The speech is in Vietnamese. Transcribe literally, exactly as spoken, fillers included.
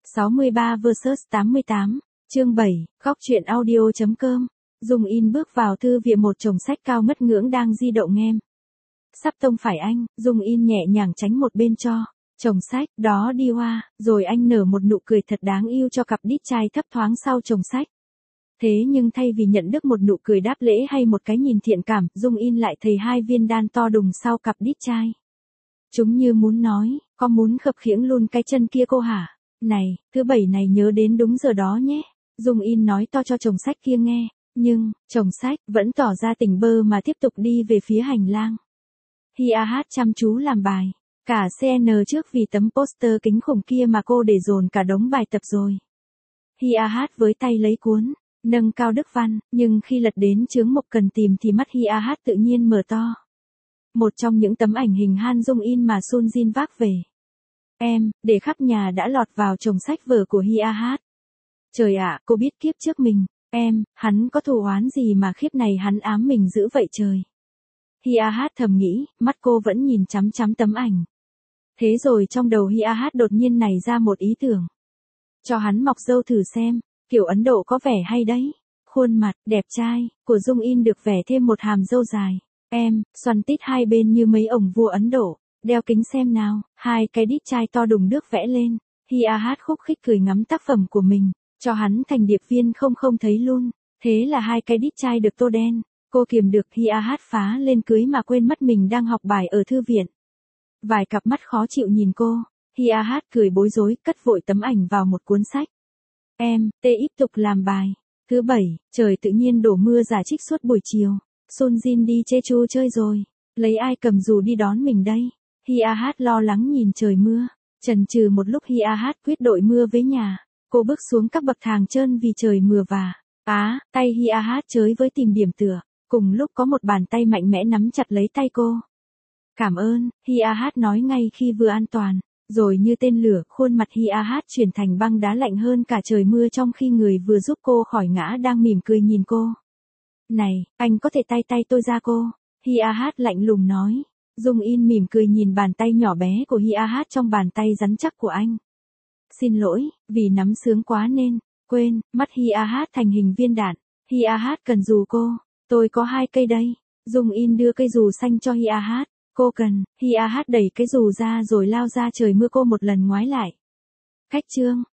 sáu mươi ba versus tám mươi tám, chương bảy, góc truyện audio.com. Dung In bước vào thư viện, một chồng sách cao ngất ngưỡng đang di động em. Sắp tông phải anh, Dung In nhẹ nhàng tránh một bên cho chồng sách đó đi qua, rồi anh nở một nụ cười thật đáng yêu cho cặp đít trai thấp thoáng sau chồng sách. Thế nhưng thay vì nhận được một nụ cười đáp lễ hay một cái nhìn thiện cảm, Dung In lại thấy hai viên đan to đùng sau cặp đít trai. Chúng như muốn nói, có muốn khập khiễng luôn cái chân kia cô hả? Này, thứ bảy này nhớ đến đúng giờ đó nhé. Dung In nói to cho chồng sách kia nghe, nhưng, chồng sách vẫn tỏ ra tỉnh bơ mà tiếp tục đi về phía hành lang. Hi A Hát chăm chú làm bài. Cả xê en trước vì tấm poster kính khủng kia mà cô để dồn cả đống bài tập rồi. Hi A Hát với tay lấy cuốn, nâng cao đức văn, nhưng khi lật đến chướng mục cần tìm thì mắt Hi A Hát tự nhiên mở to. Một trong những tấm ảnh hình Han Dung In mà Sun Jin vác về. Em, để khắp nhà đã lọt vào chồng sách vở của Hi A Hát. Trời ạ, cô biết kiếp trước mình, em, hắn có thù oán gì mà khiếp này hắn ám mình dữ vậy trời. Hi A Hát thầm nghĩ, mắt cô vẫn nhìn chăm chăm tấm ảnh. Thế rồi trong đầu Hi A Hát đột nhiên nảy ra một ý tưởng. Cho hắn mọc râu thử xem, kiểu Ấn Độ có vẻ hay đấy. Khuôn mặt, đẹp trai, của Dung In được vẽ thêm một hàm râu dài. Em, xoăn tít hai bên như mấy ông vua Ấn Độ. Đeo kính xem nào, hai cái đít trai to đùng nước vẽ lên. Hi A Hát khúc khích cười ngắm tác phẩm của mình, cho hắn thành điệp viên không không thấy luôn. Thế là hai cái đít trai được tô đen. Cô kiềm được Hi A Hát phá lên cưới mà quên mất mình đang học bài ở thư viện. Vài cặp mắt khó chịu nhìn cô. Hi A Hát cười bối rối, cất vội tấm ảnh vào một cuốn sách. Em, tê tiếp tục làm bài. Thứ bảy, trời tự nhiên đổ mưa rả trích suốt buổi chiều. Sun Jin đi Jeju chơi rồi. Lấy ai cầm dù đi đón mình đây? Hi A Hát lo lắng nhìn trời mưa. Chần chừ một lúc Hi A Hát quyết đội mưa với nhà. Cô bước xuống các bậc thang trơn vì trời mưa và á, tay Hi A Hát chới với tìm điểm tựa. Cùng lúc có một bàn tay mạnh mẽ nắm chặt lấy tay cô. Cảm ơn, Hi A Hát nói ngay khi vừa an toàn. Rồi như tên lửa, khuôn mặt Hi A Hát chuyển thành băng đá lạnh hơn cả trời mưa trong khi người vừa giúp cô khỏi ngã đang mỉm cười nhìn cô. Này, anh có thể tay tay tôi ra cô. Hi A Hát lạnh lùng nói. Dung In mỉm cười nhìn bàn tay nhỏ bé của Hi A Hát trong bàn tay rắn chắc của anh. Xin lỗi, vì nắm sướng quá nên, quên, mắt Hi A Hát thành hình viên đạn. Hi A Hát cần dù cô. Tôi có hai cây đây. Dung In đưa cây dù xanh cho Hi A Hát. Cô cần, Hi A Hát đẩy cái dù ra rồi lao ra trời mưa cô một lần ngoái lại. Khách trương,